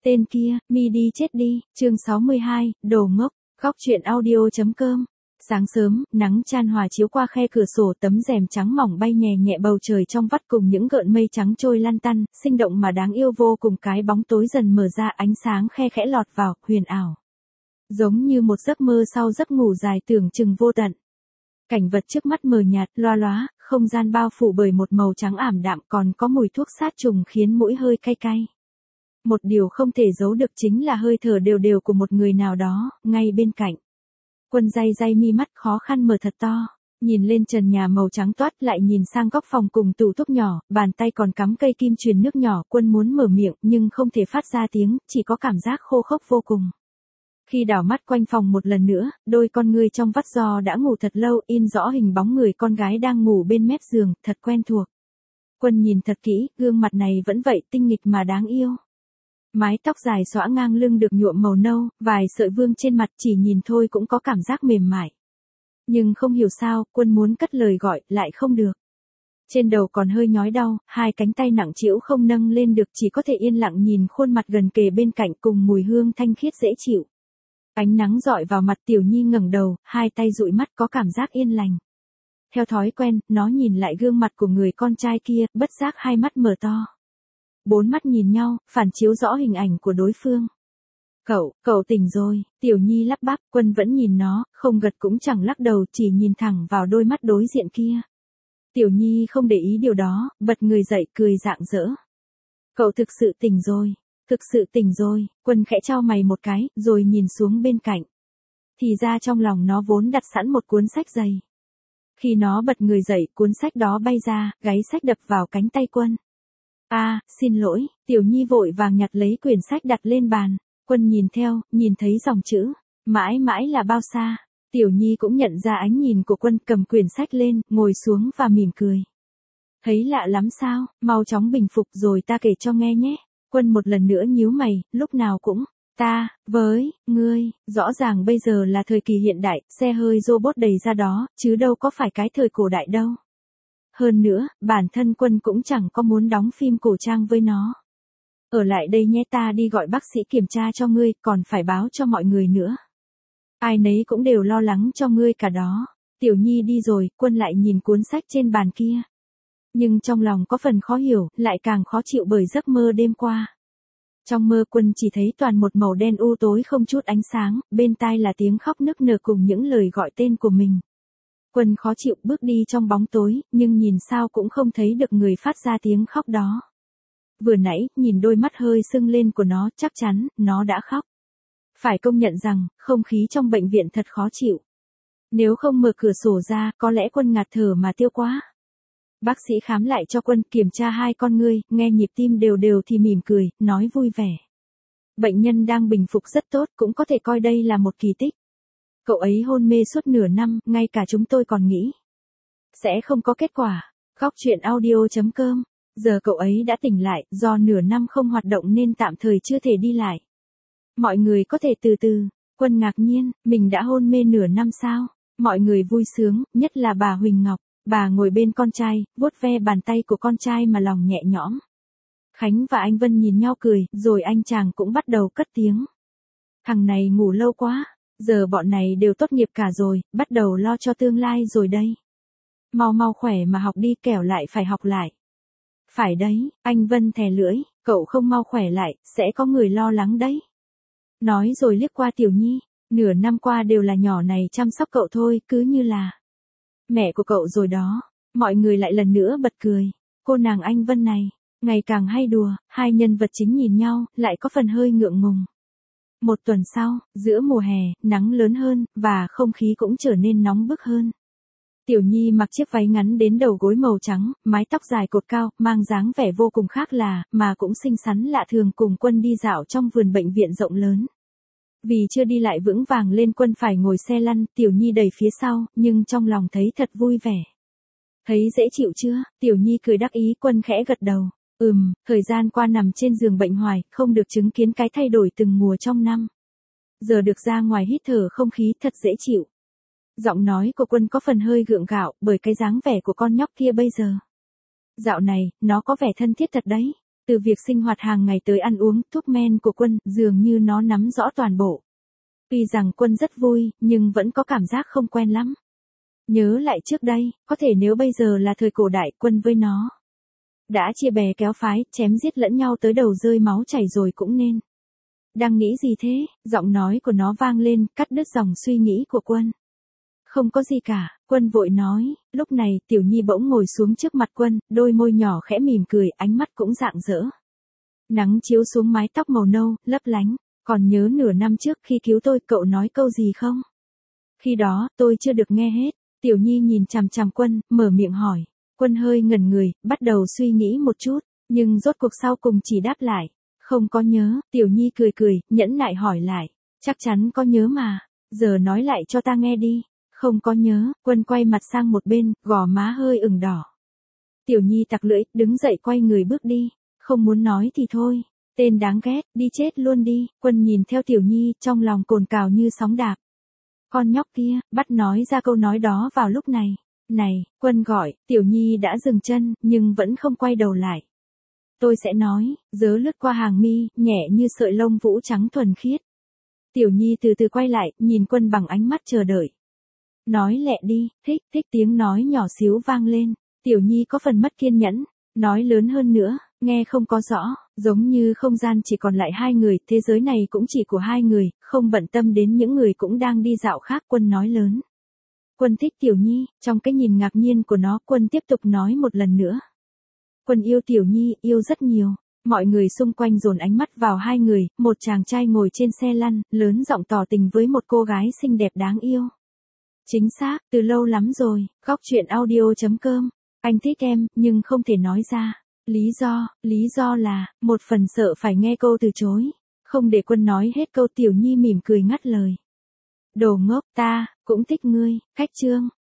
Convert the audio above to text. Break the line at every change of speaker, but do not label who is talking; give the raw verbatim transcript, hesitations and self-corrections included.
Tên kia, mi đi chết đi, chương sáu mươi hai, đồ ngốc, góc truyện audio.com. Sáng sớm, nắng chan hòa chiếu qua khe cửa sổ, tấm rèm trắng mỏng bay nhẹ nhẹ bầu trời trong vắt cùng những gợn mây trắng trôi lăn tăn, sinh động mà đáng yêu vô cùng. Cái bóng tối dần mở ra, ánh sáng khe khẽ lọt vào, huyền ảo. Giống như một giấc mơ sau giấc ngủ dài tưởng chừng vô tận. Cảnh vật trước mắt mờ nhạt, loa loá, không gian bao phủ bởi một màu trắng ảm đạm, còn có mùi thuốc sát trùng khiến mũi hơi cay cay. Một điều không thể giấu được chính là hơi thở đều đều của một người nào đó, ngay bên cạnh. Quân day day mi mắt khó khăn mở thật to, nhìn lên trần nhà màu trắng toát, lại nhìn sang góc phòng cùng tủ thuốc nhỏ, bàn tay còn cắm cây kim truyền nước nhỏ. Quân muốn mở miệng nhưng không thể phát ra tiếng, chỉ có cảm giác khô khốc vô cùng. Khi đảo mắt quanh phòng một lần nữa, đôi con ngươi trong vắt do đã ngủ thật lâu in rõ hình bóng người con gái đang ngủ bên mép giường, thật quen thuộc. Quân nhìn thật kỹ, gương mặt này vẫn vậy tinh nghịch mà đáng yêu. Mái tóc dài xõa ngang lưng được nhuộm màu nâu, vài sợi vương trên mặt chỉ nhìn thôi cũng có cảm giác mềm mại. Nhưng không hiểu sao, Quân muốn cất lời gọi, lại không được. Trên đầu còn hơi nhói đau, hai cánh tay nặng trĩu không nâng lên được, chỉ có thể yên lặng nhìn khuôn mặt gần kề bên cạnh cùng mùi hương thanh khiết dễ chịu. Ánh nắng rọi vào mặt Tiểu Nhi ngẩng đầu, hai tay dụi mắt có cảm giác yên lành. Theo thói quen, nó nhìn lại gương mặt của người con trai kia, bất giác hai mắt mở to. Bốn mắt nhìn nhau, phản chiếu rõ hình ảnh của đối phương. Cậu, cậu tỉnh rồi, Tiểu Nhi lắp bắp. Quân vẫn nhìn nó, không gật cũng chẳng lắc đầu, chỉ nhìn thẳng vào đôi mắt đối diện kia. Tiểu Nhi không để ý điều đó, bật người dậy cười rạng rỡ. Cậu thực sự tỉnh rồi, thực sự tỉnh rồi. Quân khẽ chau mày một cái, rồi nhìn xuống bên cạnh. Thì ra trong lòng nó vốn đặt sẵn một cuốn sách dày. Khi nó bật người dậy, cuốn sách đó bay ra, gáy sách đập vào cánh tay Quân. A, à, xin lỗi. Tiểu Nhi vội vàng nhặt lấy quyển sách đặt lên bàn. Quân nhìn theo, nhìn thấy dòng chữ, mãi mãi là bao xa. Tiểu Nhi cũng nhận ra ánh nhìn của Quân, cầm quyển sách lên, ngồi xuống và mỉm cười. Thấy lạ lắm sao, mau chóng bình phục rồi ta kể cho nghe nhé. Quân một lần nữa nhíu mày, lúc nào cũng, ta, với, ngươi, rõ ràng bây giờ là thời kỳ hiện đại, xe hơi robot đầy ra đó, chứ đâu có phải cái thời cổ đại đâu. Hơn nữa, bản thân Quân cũng chẳng có muốn đóng phim cổ trang với nó. Ở lại đây nhé, ta đi gọi bác sĩ kiểm tra cho ngươi, còn phải báo cho mọi người nữa. Ai nấy cũng đều lo lắng cho ngươi cả đó. Tiểu Nhi đi rồi, Quân lại nhìn cuốn sách trên bàn kia. Nhưng trong lòng có phần khó hiểu, lại càng khó chịu bởi giấc mơ đêm qua. Trong mơ Quân chỉ thấy toàn một màu đen u tối không chút ánh sáng, bên tai là tiếng khóc nức nở cùng những lời gọi tên của mình. Quân khó chịu bước đi trong bóng tối, nhưng nhìn sao cũng không thấy được người phát ra tiếng khóc đó. Vừa nãy, nhìn đôi mắt hơi sưng lên của nó, chắc chắn, nó đã khóc. Phải công nhận rằng, không khí trong bệnh viện thật khó chịu. Nếu không mở cửa sổ ra, có lẽ Quân ngạt thở mà tiêu quá. Bác sĩ khám lại cho Quân, kiểm tra hai con ngươi, nghe nhịp tim đều đều thì mỉm cười, nói vui vẻ. Bệnh nhân đang bình phục rất tốt, cũng có thể coi đây là một kỳ tích. Cậu ấy hôn mê suốt nửa năm, ngay cả chúng tôi còn nghĩ sẽ không có kết quả. Góc truyện audio.com. Giờ cậu ấy đã tỉnh lại, do nửa năm không hoạt động nên tạm thời chưa thể đi lại. Mọi người có thể từ từ. Quân ngạc nhiên, mình đã hôn mê nửa năm sao? Mọi người vui sướng, nhất là bà Huỳnh Ngọc. Bà ngồi bên con trai, vuốt ve bàn tay của con trai mà lòng nhẹ nhõm. Khánh và anh Vân nhìn nhau cười, rồi anh chàng cũng bắt đầu cất tiếng. Thằng này ngủ lâu quá, giờ bọn này đều tốt nghiệp cả rồi, bắt đầu lo cho tương lai rồi đây. Mau mau khỏe mà học đi, kẻo lại phải học lại. Phải đấy, anh Vân thè lưỡi, cậu không mau khỏe lại, sẽ có người lo lắng đấy. Nói rồi liếc qua Tiểu Nhi, nửa năm qua đều là nhỏ này chăm sóc cậu thôi, cứ như là mẹ của cậu rồi đó. Mọi người lại lần nữa bật cười. Cô nàng anh Vân này, ngày càng hay đùa, hai nhân vật chính nhìn nhau, lại có phần hơi ngượng ngùng. Một tuần sau, giữa mùa hè, nắng lớn hơn, và không khí cũng trở nên nóng bức hơn. Tiểu Nhi mặc chiếc váy ngắn đến đầu gối màu trắng, mái tóc dài cột cao, mang dáng vẻ vô cùng khác lạ, mà cũng xinh xắn lạ thường, cùng Quân đi dạo trong vườn bệnh viện rộng lớn. Vì chưa đi lại vững vàng lên, Quân phải ngồi xe lăn, Tiểu Nhi đẩy phía sau, nhưng trong lòng thấy thật vui vẻ. Thấy dễ chịu chưa? Tiểu Nhi cười đắc ý. Quân khẽ gật đầu. Ừm, thời gian qua nằm trên giường bệnh hoài, không được chứng kiến cái thay đổi từng mùa trong năm. Giờ được ra ngoài hít thở không khí thật dễ chịu. Giọng nói của Quân có phần hơi gượng gạo, bởi cái dáng vẻ của con nhóc kia bây giờ. Dạo này, nó có vẻ thân thiết thật đấy. Từ việc sinh hoạt hàng ngày tới ăn uống, thuốc men của Quân, dường như nó nắm rõ toàn bộ. Tuy rằng Quân rất vui, nhưng vẫn có cảm giác không quen lắm. Nhớ lại trước đây, có thể nếu bây giờ là thời cổ đại, Quân với nó đã chia bè kéo phái, chém giết lẫn nhau tới đầu rơi máu chảy rồi cũng nên. Đang nghĩ gì thế? Giọng nói của nó vang lên, cắt đứt dòng suy nghĩ của Quân. Không có gì cả, Quân vội nói. Lúc này Tiểu Nhi bỗng ngồi xuống trước mặt Quân, đôi môi nhỏ khẽ mỉm cười, ánh mắt cũng rạng rỡ. Nắng chiếu xuống mái tóc màu nâu, lấp lánh. Còn nhớ nửa năm trước khi cứu tôi, cậu nói câu gì không? Khi đó, tôi chưa được nghe hết. Tiểu Nhi nhìn chằm chằm Quân, mở miệng hỏi. Quân hơi ngẩn người, bắt đầu suy nghĩ một chút, nhưng rốt cuộc sau cùng chỉ đáp lại. Không có nhớ. Tiểu Nhi cười cười, nhẫn nại hỏi lại. Chắc chắn có nhớ mà. Giờ nói lại cho ta nghe đi. Không có nhớ. Quân quay mặt sang một bên, gò má hơi ửng đỏ. Tiểu Nhi tặc lưỡi, đứng dậy quay người bước đi. Không muốn nói thì thôi. Tên đáng ghét, đi chết luôn đi. Quân nhìn theo Tiểu Nhi, trong lòng cồn cào như sóng đạp. Con nhóc kia, bắt nói ra câu nói đó vào lúc này. Này, Quân gọi. Tiểu Nhi đã dừng chân, nhưng vẫn không quay đầu lại. Tôi sẽ nói. Dớ lướt qua hàng mi, nhẹ như sợi lông vũ trắng thuần khiết. Tiểu Nhi từ từ quay lại, nhìn Quân bằng ánh mắt chờ đợi. Nói lẹ đi. Thích, thích. Tiếng nói nhỏ xíu vang lên. Tiểu Nhi có phần mất kiên nhẫn. Nói lớn hơn nữa, nghe không có rõ. Giống như không gian chỉ còn lại hai người, thế giới này cũng chỉ của hai người, không bận tâm đến những người cũng đang đi dạo khác. Quân nói lớn. Quân thích Tiểu Nhi. Trong cái nhìn ngạc nhiên của nó, Quân tiếp tục nói một lần nữa. Quân yêu Tiểu Nhi, yêu rất nhiều. Mọi người xung quanh dồn ánh mắt vào hai người, một chàng trai ngồi trên xe lăn, lớn giọng tỏ tình với một cô gái xinh đẹp đáng yêu. Chính xác, từ lâu lắm rồi. Góc truyện audio chấm com. Anh thích em, nhưng không thể nói ra. Lý do, lý do là, một phần sợ phải nghe câu từ chối. Không để Quân nói hết câu, Tiểu Nhi mỉm cười ngắt lời. Đồ ngốc, ta cũng thích ngươi. Khách chương.